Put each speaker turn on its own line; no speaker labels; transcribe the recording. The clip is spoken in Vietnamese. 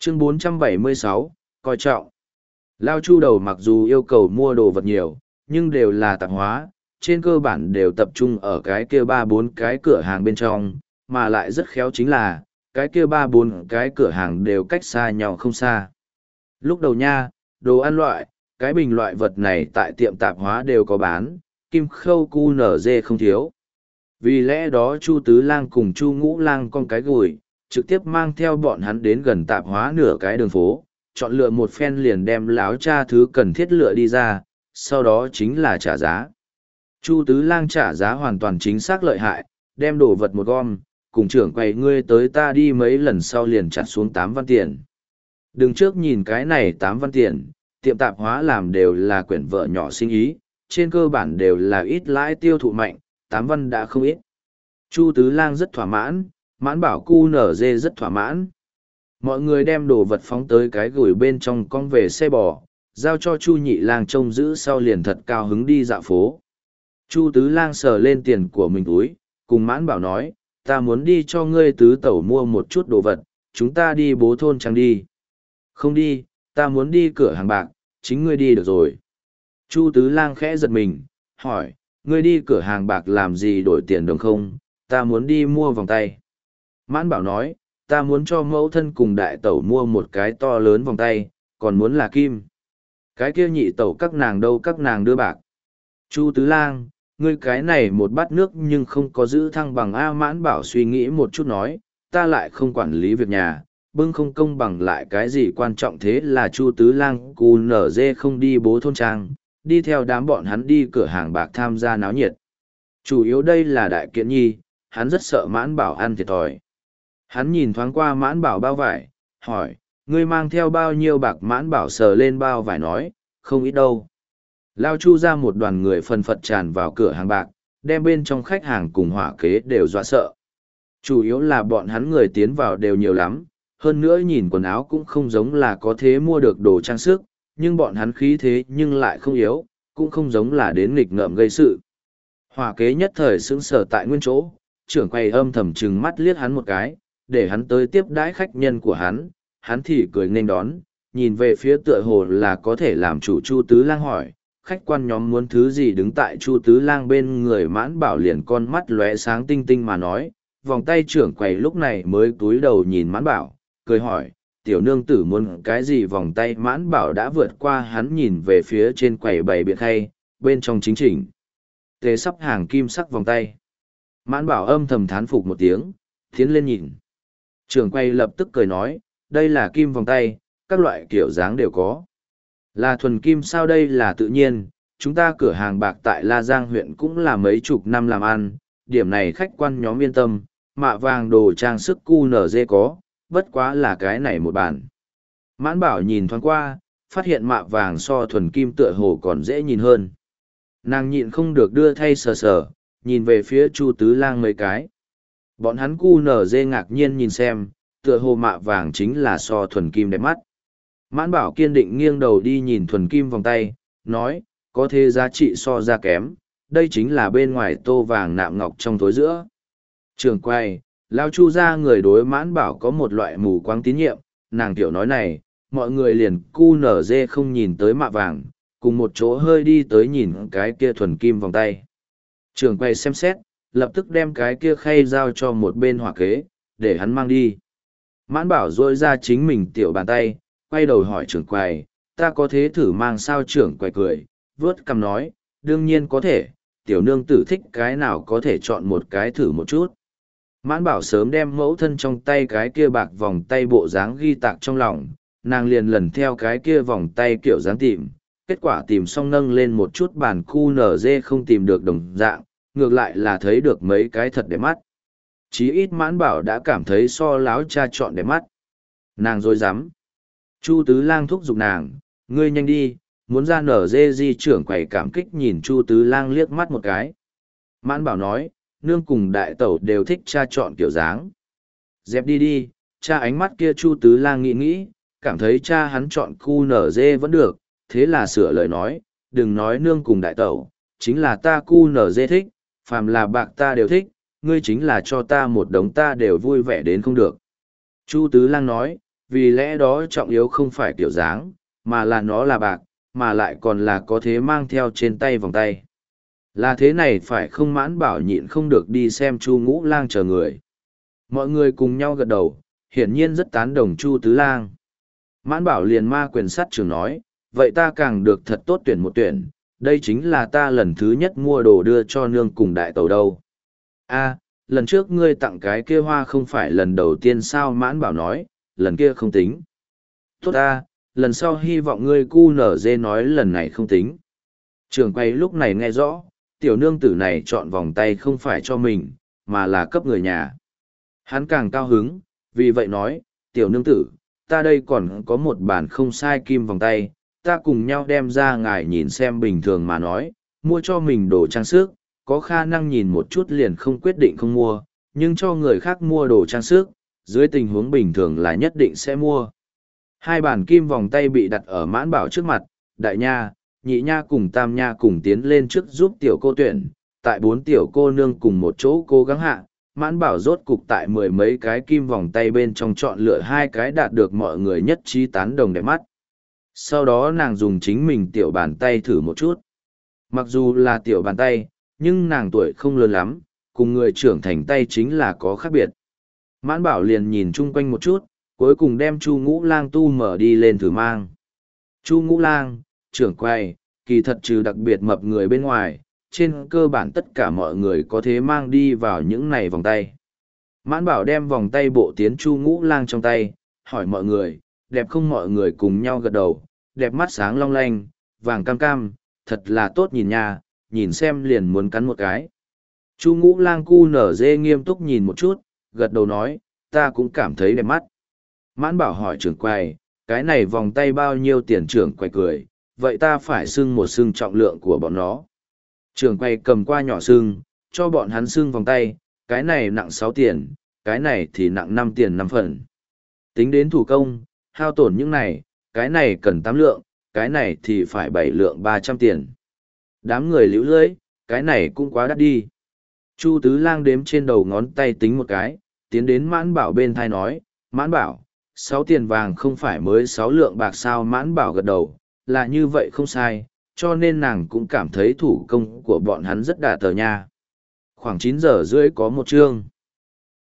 Chương 476, coi trọng. Lao Chu đầu mặc dù yêu cầu mua đồ vật nhiều, nhưng đều là tạp hóa, trên cơ bản đều tập trung ở cái kia 3-4 cái cửa hàng bên trong, mà lại rất khéo chính là, cái kia 3-4 cái cửa hàng đều cách xa nhau không xa. Lúc đầu nha, đồ ăn loại, cái bình loại vật này tại tiệm tạp hóa đều có bán, kim khâu cu nở dê không thiếu. Vì lẽ đó Chu Tứ Lang cùng Chu Ngũ Lang con cái gùi, trực tiếp mang theo bọn hắn đến gần tạp hóa nửa cái đường phố, chọn lựa một phen liền đem láo cha thứ cần thiết lựa đi ra, sau đó chính là trả giá. Chu Tứ Lang trả giá hoàn toàn chính xác lợi hại, đem đồ vật một gom, cùng trưởng quầy ngươi tới ta đi mấy lần sau liền chặt xuống 8 văn tiền. Đừng trước nhìn cái này 8 văn tiền, tiệm tạp hóa làm đều là quyển vợ nhỏ sinh ý, trên cơ bản đều là ít lãi tiêu thụ mạnh, 8 văn đã không ít. Chu Tứ Lang rất thỏa mãn, Mãn Bảo cu nở dê rất thỏa mãn. Mọi người đem đồ vật phóng tới cái gửi bên trong con về xe bò, giao cho Chu Nhị Lang trông giữ sau liền thật cao hứng đi dạo phố. Chu Tứ Lang sờ lên tiền của mình túi, cùng Mãn Bảo nói, ta muốn đi cho ngươi tứ tẩu mua một chút đồ vật, chúng ta đi bố thôn trang đi. Không đi, ta muốn đi cửa hàng bạc, chính ngươi đi được rồi. Chu Tứ Lang khẽ giật mình, hỏi, ngươi đi cửa hàng bạc làm gì đổi tiền đồng không, ta muốn đi mua vòng tay. Mãn Bảo nói, ta muốn cho mẫu thân cùng đại tẩu mua một cái to lớn vòng tay, còn muốn là kim. Cái kia nhị tẩu các nàng đâu các nàng đưa bạc. Chu Tứ Lang, ngươi cái này một bát nước nhưng không có giữ thăng bằng A. Mãn Bảo suy nghĩ một chút nói, ta lại không quản lý việc nhà, bưng không công bằng lại cái gì quan trọng thế là Chu Tứ Lang cù nở dê không đi bố thôn trang, đi theo đám bọn hắn đi cửa hàng bạc tham gia náo nhiệt. Chủ yếu đây là đại kiện nhi, hắn rất sợ Mãn Bảo ăn thiệt thòi. Hắn nhìn thoáng qua Mãn Bảo bao vải, hỏi, ngươi mang theo bao nhiêu bạc? Mãn Bảo sờ lên bao vải nói, không ít đâu. Lao Chu ra một đoàn người phần phật tràn vào cửa hàng bạc, đem bên trong khách hàng cùng hỏa kế đều dọa sợ. Chủ yếu là bọn hắn người tiến vào đều nhiều lắm, hơn nữa nhìn quần áo cũng không giống là có thế mua được đồ trang sức, nhưng bọn hắn khí thế nhưng lại không yếu, cũng không giống là đến nghịch ngợm gây sự. Hỏa kế nhất thời sững sờ tại nguyên chỗ, trưởng quầy âm thầm trừng mắt liếc hắn một cái, để hắn tới tiếp đãi khách nhân của hắn thì cười nên đón, nhìn về phía tựa hồ là có thể làm chủ Chu Tứ Lang hỏi, khách quan nhóm muốn thứ gì? Đứng tại Chu Tứ Lang bên người Mãn Bảo liền con mắt lóe sáng tinh tinh mà nói, vòng tay. Trưởng quầy lúc này mới cúi đầu nhìn Mãn Bảo, cười hỏi, tiểu nương tử muốn cái gì vòng tay? Mãn Bảo đã vượt qua hắn nhìn về phía trên quầy bày biện khay, bên trong chính chỉnh tề sắp hàng kim sắc vòng tay. Mãn Bảo âm thầm thán phục một tiếng, tiến lên nhìn. Trưởng quầy lập tức cười nói, đây là kim vòng tay, các loại kiểu dáng đều có. Là thuần kim sao? Đây là tự nhiên, chúng ta cửa hàng bạc tại La Giang huyện cũng là mấy chục năm làm ăn, điểm này khách quan nhóm yên tâm, mạ vàng đồ trang sức QNZ có, bất quá là cái này một bản. Mãn Bảo nhìn thoáng qua, phát hiện mạ vàng so thuần kim tựa hồ còn dễ nhìn hơn. Nàng nhịn không được đưa thay sờ sờ, nhìn về phía Chu Tứ Lang mấy cái. Bọn hắn QNZ ngạc nhiên nhìn xem, tựa hồ mạ vàng chính là so thuần kim đẹp mắt. Mãn Bảo kiên định nghiêng đầu đi nhìn thuần kim vòng tay, nói, có thế giá trị so ra kém, đây chính là bên ngoài tô vàng nạm ngọc trong tối giữa. Trường quay, Lao Chu ra người đối Mãn Bảo có một loại mù quáng tín nhiệm, nàng tiểu nói này, mọi người liền QNZ không nhìn tới mạ vàng, cùng một chỗ hơi đi tới nhìn cái kia thuần kim vòng tay. Trường quay xem xét, lập tức đem cái kia khay giao cho một bên hỏa kế, để hắn mang đi. Mãn Bảo rôi ra chính mình tiểu bàn tay, quay đầu hỏi trưởng quầy, ta có thế thử mang sao? Trưởng quầy cười, vớt cằm nói, đương nhiên có thể, tiểu nương tử thích cái nào có thể chọn một cái thử một chút. Mãn Bảo sớm đem mẫu thân trong tay cái kia bạc vòng tay bộ dáng ghi tạc trong lòng, nàng liền lần theo cái kia vòng tay kiểu dáng tìm, kết quả tìm xong nâng lên một chút bản QNZ không tìm được đồng dạng, ngược lại là thấy được mấy cái thật đẹp mắt. Chí ít Mãn Bảo đã cảm thấy so láo cha chọn đẹp mắt. Nàng dối rắm Chu Tứ Lang thúc giục nàng, ngươi nhanh đi, muốn ra nở dê. Di trưởng quầy cảm kích nhìn Chu Tứ Lang liếc mắt một cái. Mãn Bảo nói, nương cùng đại tẩu đều thích cha chọn kiểu dáng. Dẹp đi đi, cha. Ánh mắt kia Chu Tứ Lang nghĩ nghĩ, cảm thấy cha hắn chọn QNZ vẫn được, thế là sửa lời nói, đừng nói nương cùng đại tẩu, chính là ta QNZ thích, phàm là bạc ta đều thích, ngươi chính là cho ta một đống ta đều vui vẻ đến không được. Chu Tứ Lang nói, vì lẽ đó trọng yếu không phải kiểu dáng, mà là nó là bạc, mà lại còn là có thế mang theo trên tay vòng tay. Là thế này phải không? Mãn Bảo nhịn không được đi xem Chu Ngũ Lang chờ người. Mọi người cùng nhau gật đầu, hiển nhiên rất tán đồng Chu Tứ Lang. Mãn Bảo liền ma quyền sát trưởng nói, vậy ta càng được thật tốt tuyển một tuyển, đây chính là ta lần thứ nhất mua đồ đưa cho nương cùng đại tẩu đâu. A, lần trước ngươi tặng cái kia hoa không phải lần đầu tiên sao? Mãn Bảo nói, lần kia không tính. Tốt ta, lần sau hy vọng ngươi cu nở dê nói lần này không tính. Trường quay lúc này nghe rõ, tiểu nương tử này chọn vòng tay không phải cho mình, mà là cấp người nhà. Hắn càng cao hứng, vì vậy nói, tiểu nương tử, ta đây còn có một bản không sai kim vòng tay, ta cùng nhau đem ra ngài nhìn xem. Bình thường mà nói, mua cho mình đồ trang sức, có khả năng nhìn một chút liền không quyết định không mua, nhưng cho người khác mua đồ trang sức, dưới tình huống bình thường là nhất định sẽ mua. Hai bản kim vòng tay bị đặt ở Mãn Bảo trước mặt, đại nha, nhị nha cùng tam nha cùng tiến lên trước giúp tiểu cô tuyển, tại 4 tiểu cô nương cùng một chỗ cố gắng hạ. Mãn Bảo rốt cục tại 10 mấy cái kim vòng tay bên trong chọn lựa 2 cái đạt được mọi người nhất trí tán đồng đẹp mắt. Sau đó nàng dùng chính mình tiểu bàn tay thử một chút. Mặc dù là tiểu bàn tay, nhưng nàng tuổi không lớn lắm, cùng người trưởng thành tay chính là có khác biệt. Mãn Bảo liền nhìn chung quanh một chút, cuối cùng đem Chu Ngũ Lang tu mở đi lên thử mang. Chu Ngũ Lang, trưởng quầy, kỳ thật trừ đặc biệt mập người bên ngoài, trên cơ bản tất cả mọi người có thể mang đi vào những này vòng tay. Mãn Bảo đem vòng tay bộ tiến Chu Ngũ Lang trong tay, hỏi mọi người, đẹp không? Mọi người cùng nhau gật đầu, đẹp mắt sáng long lanh, vàng cam cam, thật là tốt nhìn nha, nhìn xem liền muốn cắn một cái. Chu Ngũ Lang cu nở dê nghiêm túc nhìn một chút, gật đầu nói, ta cũng cảm thấy đẹp mắt. Mãn Bảo hỏi trưởng quầy, cái này vòng tay bao nhiêu tiền? Trưởng quầy cười, vậy ta phải xưng một xưng trọng lượng của bọn nó. Trưởng quầy cầm qua nhỏ xưng, cho bọn hắn xưng vòng tay, cái này nặng 6 tiền, cái này thì nặng 5 tiền 5 phần. Tính đến thủ công, hao tổn những này, cái này cần 8 lượng, cái này thì phải 7 lượng 300 tiền. Đám người liễu lưỡi, cái này cũng quá đắt đi. Chu Tứ Lang đếm trên đầu ngón tay tính một cái, tiến đến Mãn Bảo bên thai nói, Mãn Bảo, 6 tiền vàng không phải mới 6 lượng bạc sao? Mãn Bảo gật đầu, là như vậy không sai, cho nên nàng cũng cảm thấy thủ công của bọn hắn rất đà tờ nha. Khoảng 9 giờ rưỡi có một chương.